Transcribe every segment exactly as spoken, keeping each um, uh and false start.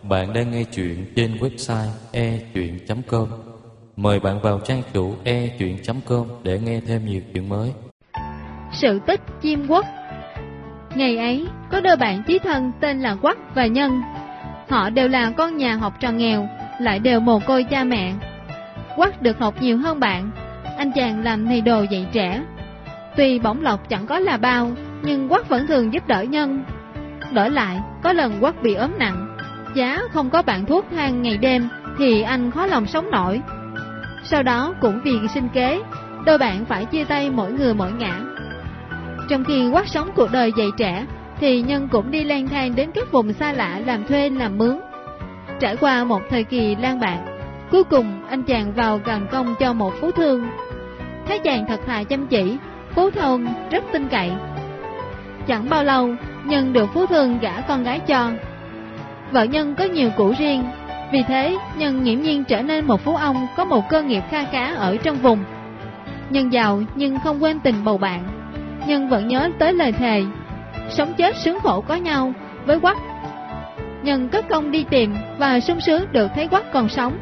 Bạn đang nghe chuyện trên website e chuyện chấm com. Mời bạn vào trang chủ e chuyện chấm com để nghe thêm nhiều chuyện mới. Sự tích chim Quất. Ngày ấy, có đôi bạn chí thân tên là Quất và Nhân. Họ đều là con nhà học trò nghèo, lại đều mồ côi cha mẹ. Quất được học nhiều hơn bạn, anh chàng làm thầy đồ dạy trẻ. Tuy bổng lộc chẳng có là bao, nhưng Quất vẫn thường giúp đỡ Nhân. Đổi lại, có lần Quất bị ốm nặng, giá không có bạn thuốc thang ngày đêm thì anh khó lòng sống nổi. Sau đó cũng vì sinh kế, đôi bạn phải chia tay mỗi người mỗi ngả. Trong khi Quất sống cuộc đời dạy trẻ, thì Nhân cũng đi lang thang đến các vùng xa lạ làm thuê làm mướn. Trải qua một thời kỳ lang bạc, cuối cùng anh chàng vào làm công cho một phú thương. Thấy chàng thật thà chăm chỉ, phú thương rất tin cậy. Chẳng bao lâu, Nhân được phú thương gả con gái cho. Vợ Nhân có nhiều của riêng, vì thế Nhân nghiễm nhiên trở nên một phú ông có một cơ nghiệp kha khá ở trong vùng. Nhân giàu nhưng không quên tình bầu bạn. Nhân vẫn nhớ tới lời thề sống chết sướng khổ có nhau với Quất. Nhân cất công đi tìm và sung sướng được thấy Quất còn sống.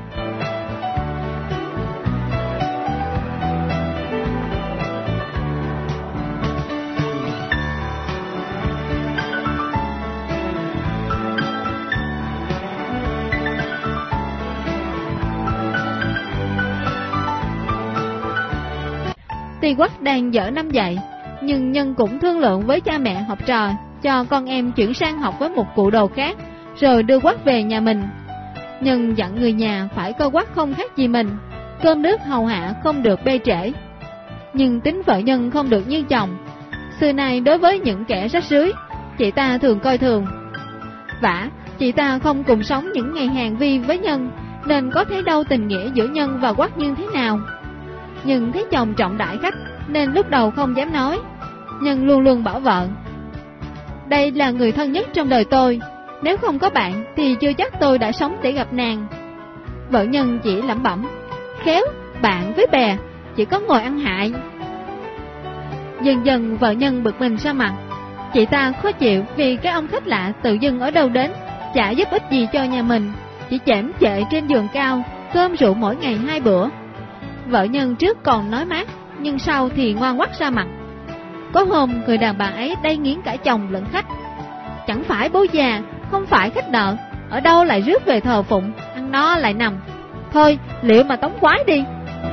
Tuy Quất đang dở năm dạy, nhưng Nhân cũng thương lượng với cha mẹ học trò cho con em chuyển sang học với một cụ đồ khác, rồi đưa Quất về nhà mình. Nhân dặn người nhà phải coi Quất không khác gì mình, cơm nước hầu hạ không được bê trễ. Nhưng tính vợ Nhân không được như chồng. Xưa nay đối với những kẻ rách rưới, chị ta thường coi thường. Vả, chị ta không cùng sống những ngày hàng vi với Nhân, nên có thấy đâu tình nghĩa giữa Nhân và Quất như thế nào. Nhưng thấy chồng trọng đại khách, nên lúc đầu không dám nói. Nhân luôn luôn bảo vợ: đây là người thân nhất trong đời tôi, nếu không có bạn thì chưa chắc tôi đã sống để gặp nàng. Vợ Nhân chỉ lẩm bẩm: khéo, bạn với bè, chỉ có ngồi ăn hại. Dần dần vợ Nhân bực mình ra mặt. Chị ta khó chịu vì cái ông khách lạ tự dưng ở đâu đến, chả giúp ích gì cho nhà mình, chỉ chễm chệ trên giường cao, cơm rượu mỗi ngày hai bữa. Vợ Nhân trước còn nói mát, nhưng sau thì ngoan ngoắt ra mặt. Có hôm người đàn bà ấy đay nghiến cả chồng lẫn khách. Chẳng phải bố già, không phải khách nợ, ở đâu lại rước về thờ phụng, ăn no lại nằm. Thôi, liệu mà tống quái đi.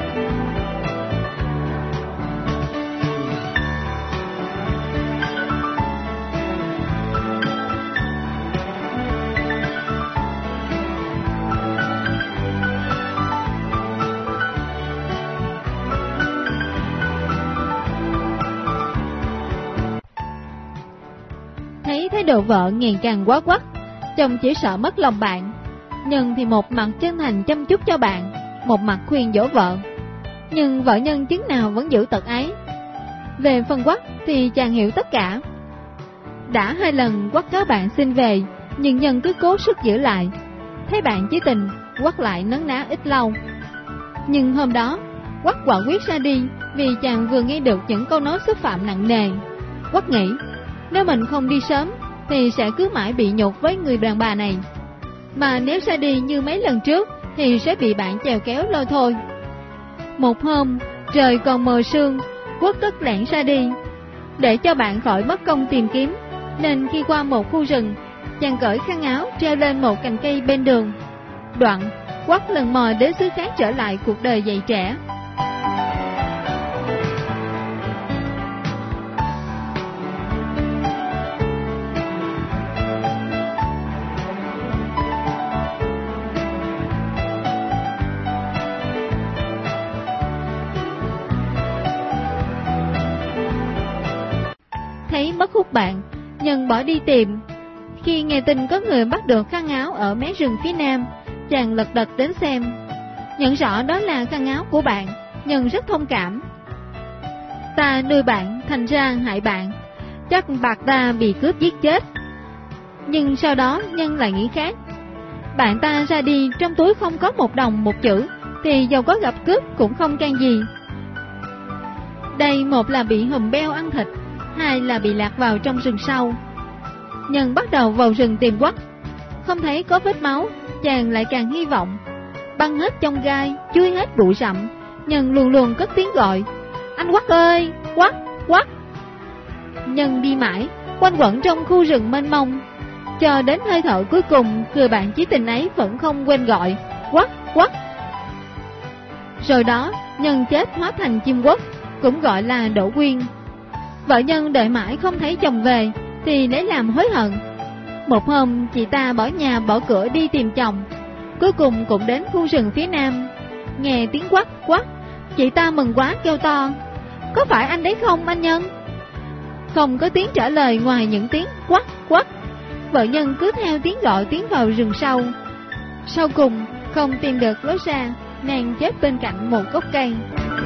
Thấy thái độ vợ ngày càng quá quắt, chồng chỉ sợ mất lòng bạn. Nhân thì một mặt chân thành chăm chút cho bạn, một mặt khuyên dỗ vợ. Nhưng vợ Nhân chứng nào vẫn giữ tật ấy. Về phần Quất thì chàng hiểu tất cả. Đã hai lần Quất cáo bạn xin về, nhưng Nhân cứ cố sức giữ lại. Thấy bạn chí tình, Quất lại nấn ná ít lâu. Nhưng hôm đó Quất quả quyết ra đi, vì chàng vừa nghe được những câu nói xúc phạm nặng nề. Quất nghĩ nếu mình không đi sớm thì sẽ cứ mãi bị nhục với người đàn bà này, mà nếu ra đi như mấy lần trước thì sẽ bị bạn chèo kéo lôi thôi. Một hôm trời còn mờ sương, Quất cất lẻn ra đi. Để cho bạn khỏi mất công tìm kiếm, nên khi qua một khu rừng, chàng cởi khăn áo treo lên một cành cây bên đường. Đoạn Quất lần mò đến xứ khác trở lại cuộc đời dạy trẻ. Thấy mất hút bạn, Nhân bỏ đi tìm. Khi nghe tin có người bắt được khăn áo ở mé rừng phía nam, chàng lật đật đến xem. Nhận rõ đó là khăn áo của bạn, Nhân rất thông cảm. Ta nuôi bạn, thành ra hại bạn, chắc bạc ta bị cướp giết chết. Nhưng sau đó Nhân lại nghĩ khác. Bạn ta ra đi trong túi không có một đồng một chữ, thì dầu có gặp cướp cũng không can gì. Đây một là bị hùm beo ăn thịt, hai là bị lạc vào trong rừng sâu. Nhân bắt đầu vào rừng tìm Quất. không thấy có vết máu, chàng lại càng hy vọng. Băng hết chông gai, chui hết bụi rậm, Nhân luôn luôn cất tiếng gọi: "Anh Quắt ơi, Quắt, Quắt!" Nhân đi mãi, quanh quẩn trong khu rừng mênh mông, cho đến hơi thở cuối cùng, người bạn chí tình ấy vẫn không quên gọi: "Quắt, Quắt!" Rồi đó, Nhân chết hóa thành chim quất, cũng gọi là Đỗ Quyên. Vợ Nhân đợi mãi không thấy chồng về, thì lấy làm hối hận. Một hôm, chị ta bỏ nhà bỏ cửa đi tìm chồng, cuối cùng cũng đến khu rừng phía nam. Nghe tiếng quắt quắt, chị ta mừng quá kêu to: "Có phải anh đấy không anh Nhân?" Không có tiếng trả lời ngoài những tiếng quắt quắt. Vợ Nhân cứ theo tiếng gọi tiến vào rừng sâu. Sau cùng không tìm được lối ra, nàng chết bên cạnh một gốc cây.